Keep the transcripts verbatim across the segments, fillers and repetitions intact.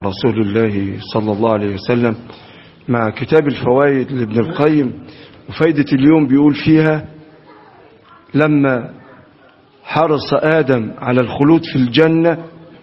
رسول الله صلى الله عليه وسلم مع كتاب الفوائد لابن القيم. وفايدة اليوم بيقول فيها: لما حرص آدم على الخلود في الجنة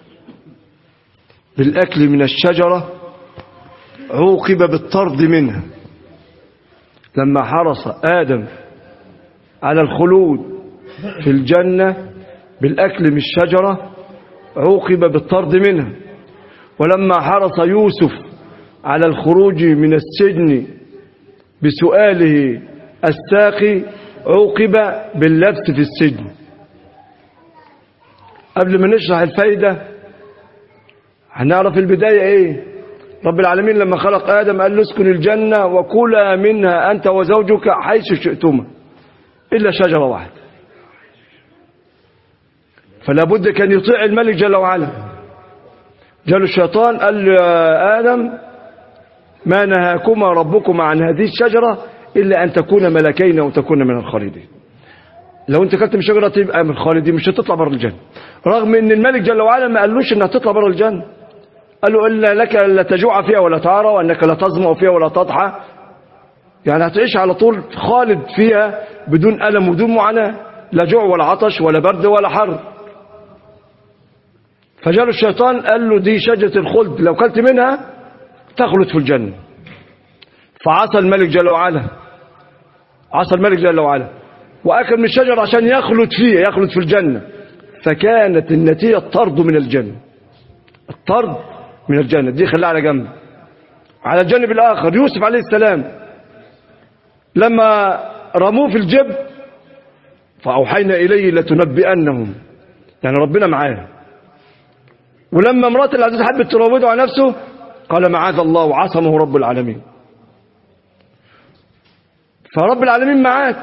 بالأكل من الشجرة عوقب بالطرد منها. لما حرص آدم على الخلود في الجنة بالأكل من الشجرة عوقب بالطرد منها. ولما حرص يوسف على الخروج من السجن بسؤاله الساقي عوقب باللبس في السجن. قبل ما نشرح الفايدة هنعرف البداية ايه. رب العالمين لما خلق آدم قال له: اسكن الجنة وكلا منها أنت وزوجك حيث شئتما إلا شجرة واحدة. فلا بد كان يطيع الملك جل وعلا. جاء الشيطان قال له: يا آدم ما نهاكما ربكما عن هذه الشجرة إلا أن تكون ملكين أو تكون من الخالدين. لو أنت كنت من شجرة تبقى من الخالدين، مش هتطلع بره الجنة. رغم أن الملك جل وعلا ما قالوش أنها تطلع بره الجنة، قال له: إلا لك لا تجوع فيها ولا تعرى وأنك لا تظمأ فيها ولا تضحى. يعني هتعيش على طول خالد فيها بدون ألم ودون معاناة، لا جوع ولا عطش ولا برد ولا حر. فجاء الشيطان قال له: دي شجرة الخلد لو كلت منها تخلد في الجنة. فعصى الملك جل وعلا، عصى الملك جل وعلا وأكل من الشجرة عشان يخلد فيها، يخلد في الجنة. فكانت النتيجة الطرد من الجنة، الطرد من الجنة. دي خليها على جنب. على الجانب الآخر يوسف عليه السلام لما رموه في الجب فأوحينا إليه لتنبئنهم، يعني ربنا معاه. ولما امرأة العزيز حبت تراوده عن نفسه قال: معاذ الله، وعصمه رب العالمين. فرب العالمين معاك.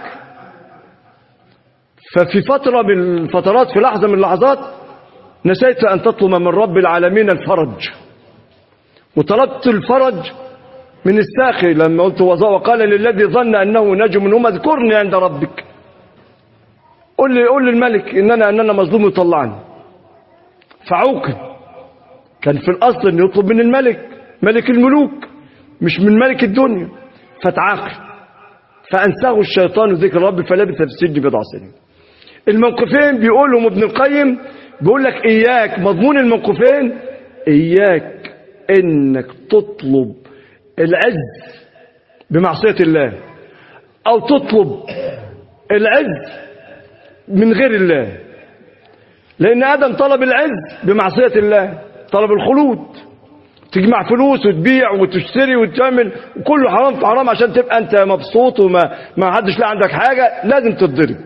ففي فترة من الفترات، في لحظة من اللحظات، نسيت أن تطلب من رب العالمين الفرج، وطلبت الفرج من الساخي لما قلت: وقال للذي ظن أنه نجم منهم اذكرني عند ربك. قل لي قل للملك إن أنا, إن أنا مظلوم يطلعني. فعوقب. كان في الأصل أن يطلب من الملك، ملك الملوك، مش من ملك الدنيا. فتعاقب. فأنساه الشيطان ذكر رب فلبث في السجن بضع سنين. الموقفين بيقولهم ابن القيم، بيقول لك إياك مضمون الموقفين، إياك إنك تطلب العز بمعصية الله أو تطلب العز من غير الله. لأن آدم طلب العز بمعصية الله، طلب الخلود، تجمع فلوس وتبيع وتشتري وتعمل وكله حرام في حرام عشان تبقى أنت مبسوط وما ما حدش لا عندك حاجة، لازم تتضرب.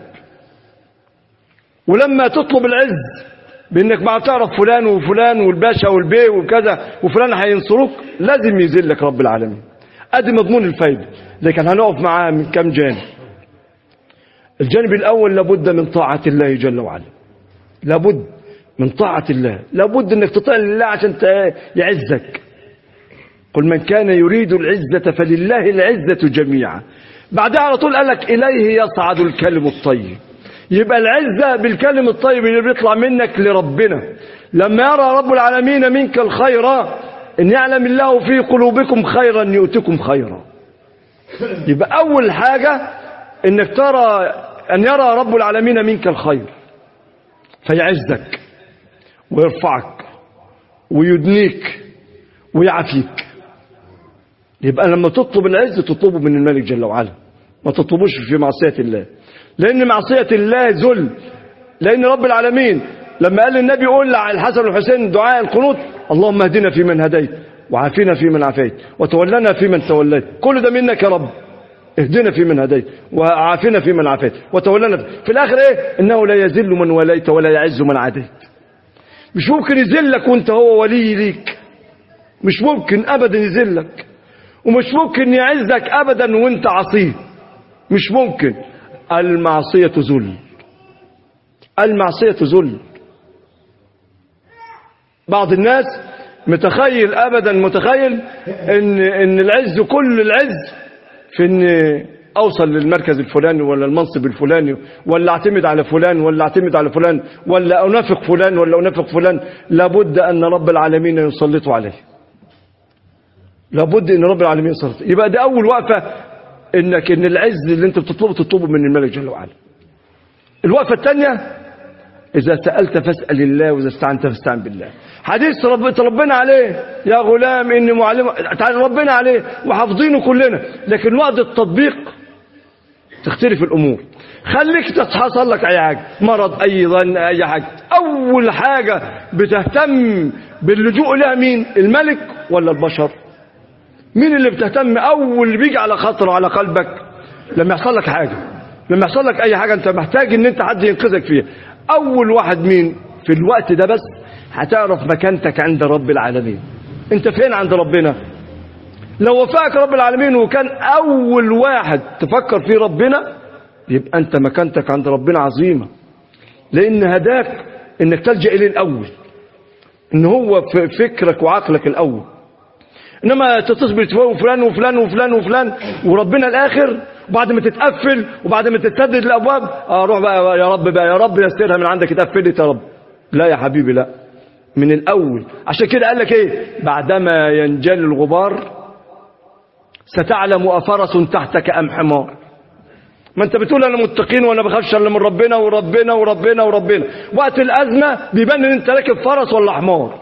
ولما تطلب العز بأنك ما تعرف فلان وفلان والباشا والبي وكذا وفلان هينصروك، لازم يذلك رب العالمين. أدي مضمون الفايدة. لكن هنقف معاه من كم جانب. الجانب الأول: لابد من طاعة الله جل وعلا، لابد من طاعة الله، لابد انك تطيع لله عشان يعزك. قل من كان يريد العزة فلله العزة جميعا. بعدها على طول قال لك: إليه يصعد الكلم الطيب. يبقى العزة بالكلم الطيب اللي بيطلع منك لربنا. لما يرى رب العالمين منك الخير إن يعلم الله في قلوبكم خيرا يؤتكم خيرا. يبقى أول حاجة إنك ترى أن يرى رب العالمين منك الخير فيعزك ويرفعك ويدنيك ويعافيك. يبقى لما تطلب العز تطلبه من الملك جل وعلا، ما تطلبوش في معصية الله، لأن معصية الله ذل. لأن رب العالمين لما قال للنبي: قول الحسن والحسين دعاء القنوت: اللهم اهدنا فيمن هديت وعافنا فيمن عافيت وتولنا فيمن توليت. كل ده منك يا رب، اهدنا فيمن هديت وعافنا فيمن عافيت وتولنا. في الآخر ايه؟ إنه لا يذل من وليت ولا يعز من عاديت. مش ممكن يذلك وانت هو ولي ليك، مش ممكن ابدا يذلك، ومش ممكن يعزك ابدا وانت عصيه، مش ممكن. المعصية ذل، المعصية ذل. بعض الناس متخيل ابدا متخيل ان ان العز، كل العز في ان اوصل للمركز الفلاني ولا المنصب الفلاني ولا اعتمد على فلان ولا اعتمد على فلان ولا انافق فلان ولا انافق فلان. لابد ان رب العالمين يسلط عليه. لابد ان رب العالمين يصرف. يبقى ده اول وقفه، انك ان العز اللي انت بتطلبه تطلبه من الملك جل وعلا. الوقفه الثانيه، اذا سالت فاسال الله، واذا استعنت فاستعن بالله. حديث رب ربنا عليه يا غلام اني معلم، ربنا عليه وحافظينه كلنا، لكن وقت التطبيق تختلف الامور. خليك تحصل لك اي حاجه، مرض، اي ظن، اي حاجه، اول حاجه بتهتم باللجوء لها مين؟ الملك ولا البشر؟ مين اللي بتهتم اول اللي بيجي على خاطره على قلبك لما يحصل لك حاجه؟ لما يحصل لك اي حاجه انت محتاج ان انت حد ينقذك فيها، اول واحد مين في الوقت ده؟ بس هتعرف مكانتك عند رب العالمين. انت فين عند ربنا؟ لو وفقك رب العالمين وكان اول واحد تفكر فيه ربنا، يبقى انت مكانتك عند ربنا عظيمه، لان هداك انك تلجأ اليه الاول، ان هو في فكرك وعقلك الاول. انما تتصبر تفوق فلان وفلان وفلان وفلان وربنا الاخر، وبعد ما تتقفل وبعد ما تتسدد الابواب اروح بقى يا رب بقى يا رب يسترها من عندك، اتقفلت يا رب. لا يا حبيبي، لا، من الاول. عشان كده قال لك ايه؟ بعدما ينجل الغبار ستعلم افرس تحتك ام حمار. ما انت بتقول انا متقين وانا بخافش الا من ربنا وربنا وربنا وربنا، وقت الازمه بيبان ان انت راكب فرس ولا حمار.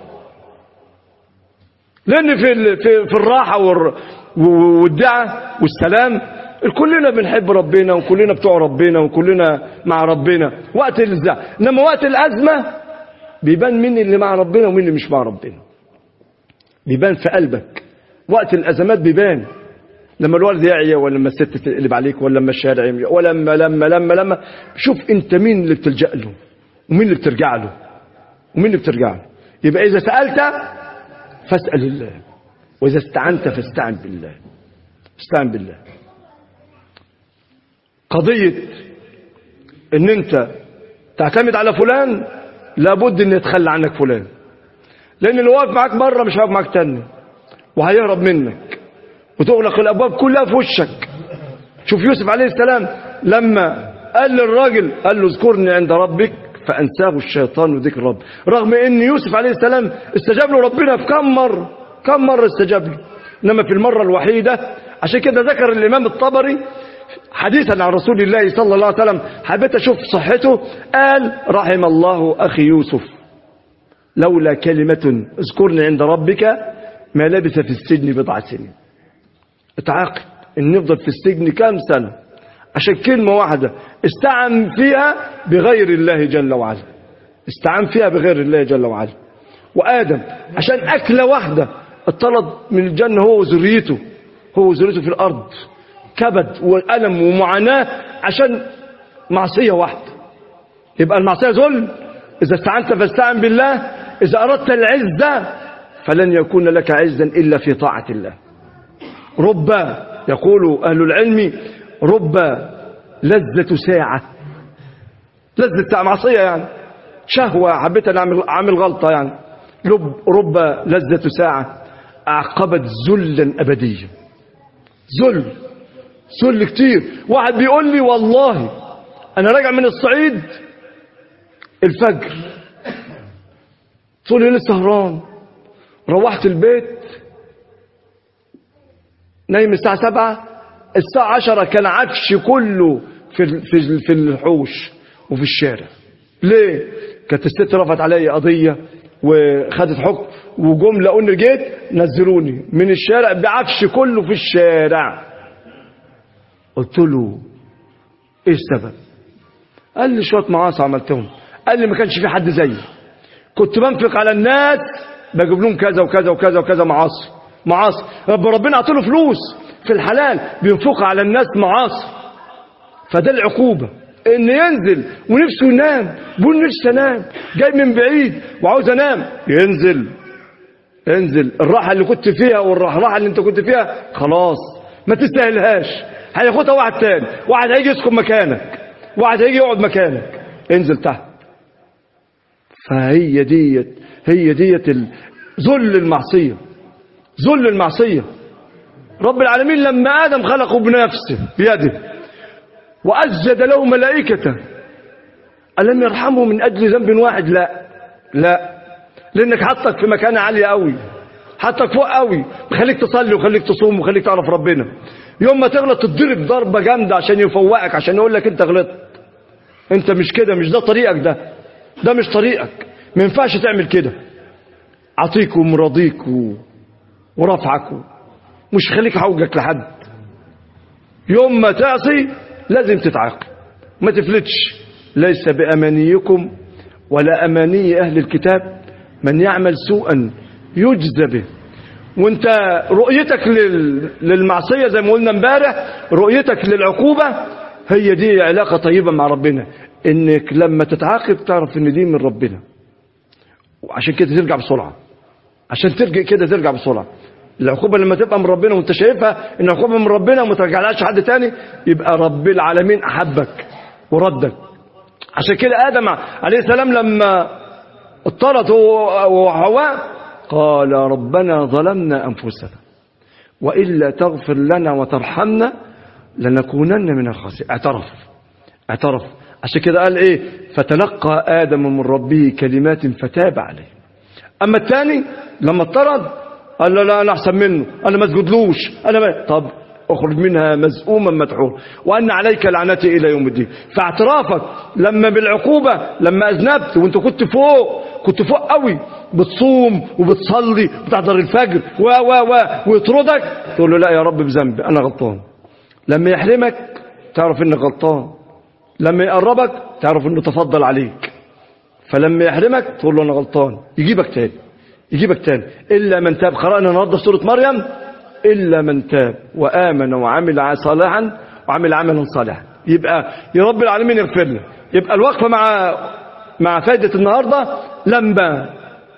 لان في في, في الراحه والدعاء والسلام كلنا بنحب ربنا وكلنا بتوع ربنا وكلنا مع ربنا وقت الزعل. انما وقت الازمه بيبان مين اللي مع ربنا ومين اللي مش مع ربنا، بيبان في قلبك. وقت الازمات بيبان لما الولد يعيا، ولا لما الست تقلب عليك، ولا لما الشارع يمشي، ولا لما لما لما لما شوف انت مين اللي بتلجأ له ومين اللي بترجع له ومين اللي بترجع له. يبقى اذا سألت فاسأل الله، واذا استعنت فاستعن بالله. استعن بالله. قضية ان انت تعتمد على فلان لابد ان يتخلى عنك فلان، لان اللي واقف معاك بره مش هيقف معاك تاني وهيهرب منك وتغلق الابواب كلها في وشك. شوف يوسف عليه السلام لما قال للراجل، قال له اذكرني عند ربك فانساه الشيطان ذكر رب، رغم ان يوسف عليه السلام استجاب له ربنا في كم مره كم مره استجاب له، انما في المره الوحيده. عشان كده ذكر الامام الطبري حديثا عن رسول الله صلى الله عليه وسلم، حبيت اشوف صحته، قال رحم الله اخي يوسف لولا كلمه اذكرني عند ربك ما لبث في السجن بضع سنين. اتعاقد ان نفضل في السجن كام سنة عشان كلمة واحدة استعن فيها بغير الله جل وعلا، استعان فيها بغير الله جل وعلا. وآدم عشان أكلة واحدة اطرد من الجنة هو وذريته، هو وذريته في الأرض، كبد وألم ومعاناة عشان معصية واحدة. يبقى المعصية ذل. إذا استعنت فاستعن بالله. إذا أردت العزة فلن يكون لك عزا إلا في طاعة الله. رب، يقول أهل العلم، رب لذة ساعة، لذة معصية يعني شهوة، حبيت أن أعمل, أعمل غلطة يعني، رب, رب لذة ساعة أعقبت ذلا أبديا. ذل ذل كتير. واحد بيقول لي والله أنا راجع من الصعيد الفجر طول الليل سهران، روحت البيت نايم الساعة سبعة، الساعة عشرة كان عفش كله في في في الحوش وفي الشارع. ليه؟ كانت الست رفعت علي قضية وخدت حكم، وجم لقوني جيت نزلوني من الشارع بعفش كله في الشارع. قلت له ايه السبب؟ قال لي شوية معاصي عملتهم. قال لي ما كانش في حد زيي، كنت بنفق على الناس بجيب لهم كذا وكذا وكذا وكذا معاصي معاصي رب ربنا عطيله فلوس في الحلال بينفقها على الناس معاصي. فده العقوبة، ان ينزل ونفسه ينام، بيقول نفسي انام، جاي من بعيد وعاوز انام، ينزل انزل الراحة اللي كنت فيها والراحة اللي انت كنت فيها خلاص ما تستاهلهاش، هياخدها واحد تاني، واحد هيجي يسكن مكانك، واحد هيجي يقعد مكانك، انزل تحت. فهي ديت هي ديت ذل المعصية، ذل المعصية. رب العالمين لما آدم خلقه بنفسه بيده وأسجد له ملائكته، ألم يرحمه من أجل ذنب واحد؟ لا لا، لأنك حطك في مكانة عالية قوي، حتى فوق قوي، بخليك تصلي وخليك تصوم وخليك تعرف ربنا. يوم ما تغلط تضرب ضربه جامده عشان يفوقك، عشان يقول لك انت غلطت، انت مش كده، مش ده طريقك، ده ده مش طريقك، ما ينفعش تعمل كده. عطيك ومراضيك و... ورفعك و... مش خليك حوجك لحد. يوم ما تعصي لازم تتعاقب، ما تفلتش. ليس بأمانيكم ولا أماني أهل الكتاب من يعمل سوءا يجزى به. وانت رؤيتك لل... للمعصية زي ما قلنا امبارح، رؤيتك للعقوبة هي دي علاقة طيبة مع ربنا، انك لما تتعاقب تعرف ان دي من ربنا، وعشان كده ترجع بسرعة، عشان ترجع كده ترجع بسرعة. العقوبة لما تبقى من ربنا وانت شايفها ان عقوبة من ربنا وما ترجعلهاش حد تاني، يبقى رب العالمين احبك وردك. عشان كده آدم عليه السلام لما اضطرت وحواء قال ربنا ظلمنا أنفسنا وإلا تغفر لنا وترحمنا لنكونن من الخاسرين. اعترف اعترف عشان كده قال ايه؟ فتلقى آدم من ربه كلمات فتاب عليه. اما الثاني لما اضطرد قال له لا انا احسن منه، انا ما اسجدلوش، انا ما... طب اخرج منها مزؤوما مدحورا وان عليك لعنتي الى يوم الدين. فاعترافك لما بالعقوبه، لما اذنبت وانت كنت فوق، كنت فوق قوي، بتصوم وبتصلي وتحضر الفجر و و و ويطردك، تقول له لا يا رب بذنبي انا غلطان. لما يحرمك تعرف انك غلطان، لما يقربك تعرف انه تفضل عليك. فلما يحرمك تقول له انا غلطان، يجيبك تاني يجيبك تاني. الا من تاب، قرانا النهارده في سوره مريم، إلا من تاب وآمن وعمل صالحا وعمل عملا صالحا. يبقى يا رب العالمين يغفر له. يبقى الوقفة مع مع فائدة النهاردة، لما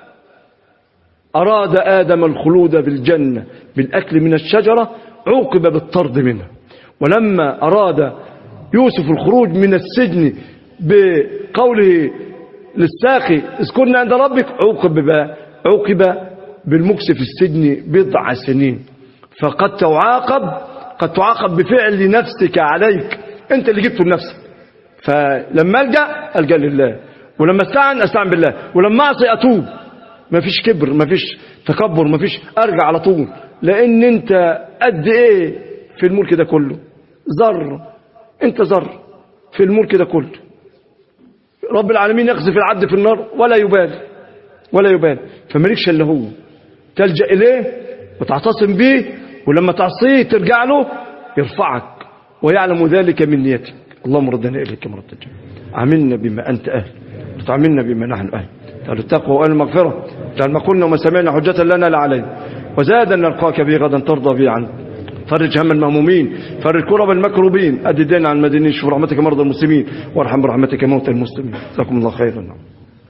أراد آدم الخلود بالجنة بالأكل من الشجرة عوقب بالطرد منها، ولما أراد يوسف الخروج من السجن بقوله للساقي اسكن عند ربك عوقب عوقب بالمكس في السجن بضع سنين. فقد تعاقب قد تعاقب بفعل نفسك عليك، انت اللي جبته لنفسك. فلما الجا الجا لله، ولما استعن استعن بالله، ولما اعصي اتوب. ما فيش كبر، ما فيش تكبر، ما فيش ارجع على طول، لان انت قد ايه في الملك ده كله؟ ذره، انت ذره في الملك ده كله. رب العالمين يقذف العبد في النار ولا يبالي ولا يبالي. فمالكش الا هو، تلجأ اليه وتعتصم به، ولما تعصيه ترجع له يرفعك ويعلم ذلك من نيتك. اللهم ردنا إليك مرة جميلة، عاملنا بما أنت أهل وتعاملنا بما نحن أهل. تعالوا التقوى وأهل المغفرة، تعال ما قلنا وما سمعنا حجة لنا لا علينا، وزادا نلقاك به غدا ترضى به عنه. فرج هم المهمومين، فرج كرب المكروبين، أدي دين عن المدينين، شوف رحمتك مرضى المسلمين، وارحم برحمتك موتى المسلمين. جزاكم الله خيرا.